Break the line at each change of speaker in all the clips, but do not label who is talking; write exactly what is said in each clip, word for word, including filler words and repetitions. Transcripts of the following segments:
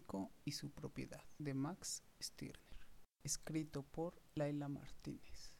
único y su propiedad, de Max Stirner, escrito por Laila Martínez.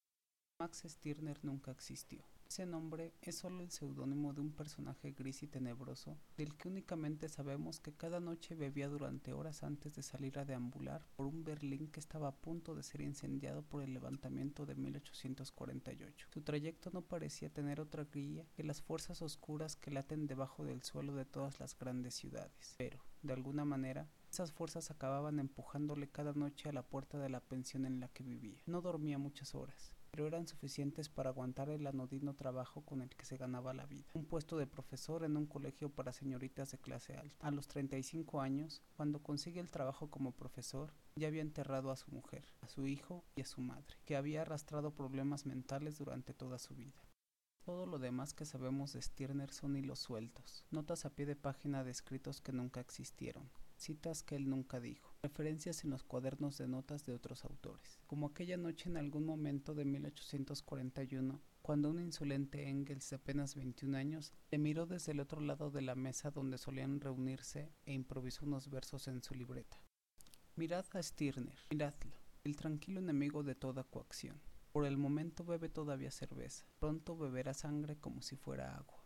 Max Stirner nunca existió. Ese nombre es solo el seudónimo de un personaje gris y tenebroso, del que únicamente sabemos que cada noche bebía durante horas antes de salir a deambular por un Berlín que estaba a punto de ser incendiado por el levantamiento de mil ochocientos cuarenta y ocho. Su trayecto no parecía tener otra guía que las fuerzas oscuras que laten debajo del suelo de todas las grandes ciudades. Pero, de alguna manera, esas fuerzas acababan empujándole cada noche a la puerta de la pensión en la que vivía. No dormía muchas horas, pero eran suficientes para aguantar el anodino trabajo con el que se ganaba la vida. Un puesto de profesor en un colegio para señoritas de clase alta. A los treinta y cinco años, cuando consigue el trabajo como profesor, ya había enterrado a su mujer, a su hijo y a su madre, que había arrastrado problemas mentales durante toda su vida. Todo lo demás que sabemos de Stirner son hilos sueltos, notas a pie de página de escritos que nunca existieron, citas que él nunca dijo, referencias en los cuadernos de notas de otros autores, como aquella noche en algún momento de mil ochocientos cuarenta y uno, cuando un insolente Engels de apenas veintiún años le miró desde el otro lado de la mesa donde solían reunirse e improvisó unos versos en su libreta. Mirad a Stirner, miradlo, el tranquilo enemigo de toda coacción. Por el momento bebe todavía cerveza, pronto beberá sangre como si fuera agua.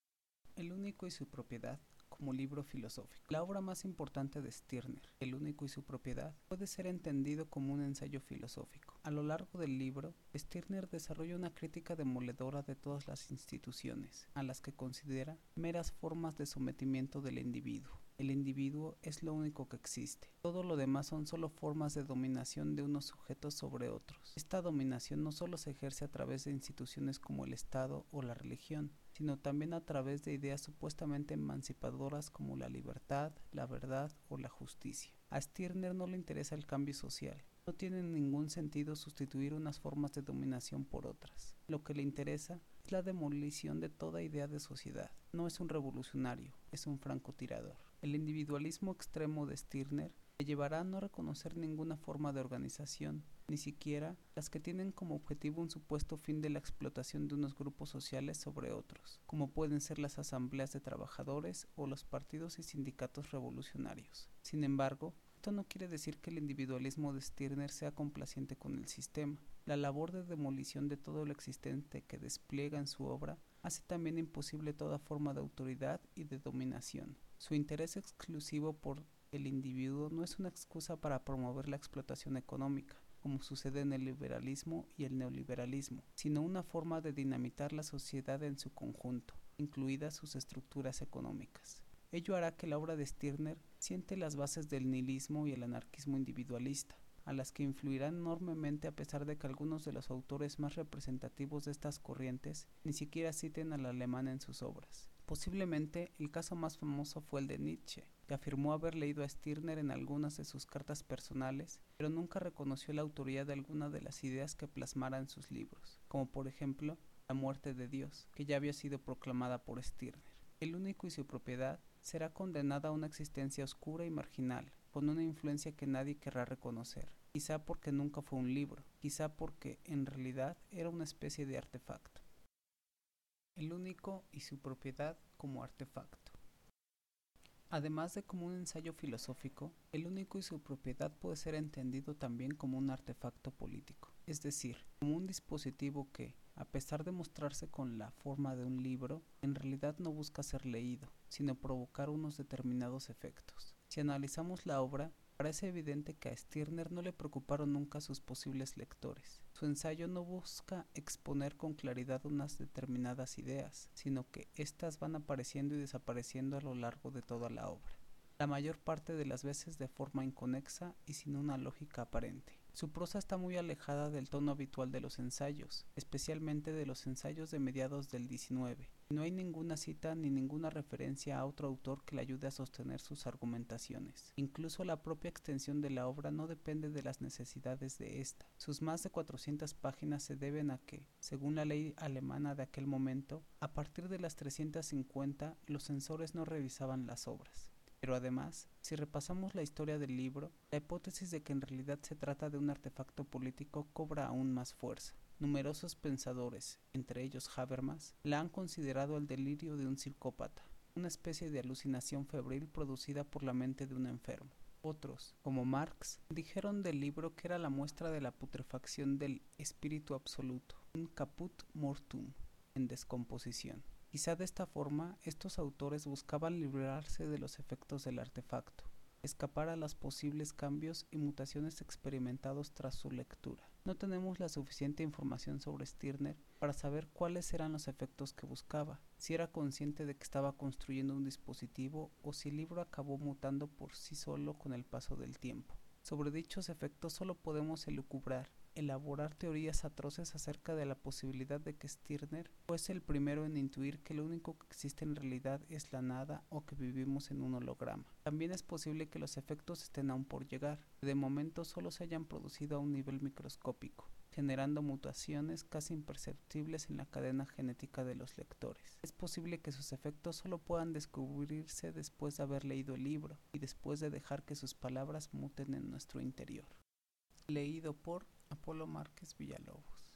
El único y su propiedad, como libro filosófico. La obra más importante de Stirner, El único y su propiedad, puede ser entendido como un ensayo filosófico. A lo largo del libro, Stirner desarrolla una crítica demoledora de todas las instituciones, a las que considera meras formas de sometimiento del individuo. El individuo es lo único que existe. Todo lo demás son solo formas de dominación de unos sujetos sobre otros. Esta dominación no solo se ejerce a través de instituciones como el Estado o la religión, sino también a través de ideas supuestamente emancipadoras como la libertad, la verdad o la justicia. A Stirner no le interesa el cambio social. No tiene ningún sentido sustituir unas formas de dominación por otras. Lo que le interesa es la demolición de toda idea de sociedad. No es un revolucionario, es un francotirador. El individualismo extremo de Stirner le llevará a no reconocer ninguna forma de organización, ni siquiera las que tienen como objetivo un supuesto fin de la explotación de unos grupos sociales sobre otros, como pueden ser las asambleas de trabajadores o los partidos y sindicatos revolucionarios. Sin embargo, esto no quiere decir que el individualismo de Stirner sea complaciente con el sistema. La labor de demolición de todo lo existente que despliega en su obra hace también imposible toda forma de autoridad y de dominación. Su interés exclusivo por el individuo no es una excusa para promover la explotación económica, como sucede en el liberalismo y el neoliberalismo, sino una forma de dinamitar la sociedad en su conjunto, incluidas sus estructuras económicas. Ello hará que la obra de Stirner siente las bases del nihilismo y el anarquismo individualista, a las que influirán enormemente a pesar de que algunos de los autores más representativos de estas corrientes ni siquiera citen al alemán en sus obras. Posiblemente el caso más famoso fue el de Nietzsche, que afirmó haber leído a Stirner en algunas de sus cartas personales, pero nunca reconoció la autoría de alguna de las ideas que plasmara en sus libros, como por ejemplo La muerte de Dios, que ya había sido proclamada por Stirner. El único y su propiedad será condenada a una existencia oscura y marginal, con una influencia que nadie querrá reconocer, quizá porque nunca fue un libro, quizá porque en realidad era una especie de artefacto. El único y su propiedad como artefacto. Además de como un ensayo filosófico, el único y su propiedad puede ser entendido también como un artefacto político, es decir, como un dispositivo que, a pesar de mostrarse con la forma de un libro, en realidad no busca ser leído, sino provocar unos determinados efectos. Si analizamos la obra, parece evidente que a Stirner no le preocuparon nunca sus posibles lectores. Su ensayo no busca exponer con claridad unas determinadas ideas, sino que éstas van apareciendo y desapareciendo a lo largo de toda la obra, la mayor parte de las veces de forma inconexa y sin una lógica aparente. Su prosa está muy alejada del tono habitual de los ensayos, especialmente de los ensayos de mediados del diecinueve. No hay ninguna cita ni ninguna referencia a otro autor que le ayude a sostener sus argumentaciones. Incluso la propia extensión de la obra no depende de las necesidades de ésta. Sus más de cuatrocientas páginas se deben a que, según la ley alemana de aquel momento, a partir de las trescientas cincuenta los censores no revisaban las obras. Pero además, si repasamos la historia del libro, la hipótesis de que en realidad se trata de un artefacto político cobra aún más fuerza. Numerosos pensadores, entre ellos Habermas, la han considerado el delirio de un psicópata. una especie de alucinación febril producida por la mente de un enfermo. Otros, como Marx, dijeron del libro que era la muestra de la putrefacción del espíritu absoluto, un caput mortuum, en descomposición. Quizá de esta forma, estos autores buscaban librarse de los efectos del artefacto, escapar a los posibles cambios y mutaciones experimentados tras su lectura. No tenemos la suficiente información sobre Stirner para saber cuáles eran los efectos que buscaba, si era consciente de que estaba construyendo un dispositivo o si el libro acabó mutando por sí solo con el paso del tiempo. Sobre dichos efectos solo podemos elucubrar, elaborar teorías atroces acerca de la posibilidad de que Stirner fuese el primero en intuir que lo único que existe en realidad es la nada o que vivimos en un holograma. También es posible que los efectos estén aún por llegar, que de momento solo se hayan producido a un nivel microscópico, generando mutaciones casi imperceptibles en la cadena genética de los lectores. Es posible que sus efectos solo puedan descubrirse después de haber leído el libro y después de dejar que sus palabras muten en nuestro interior. Leído por Apolo Márquez Villalobos.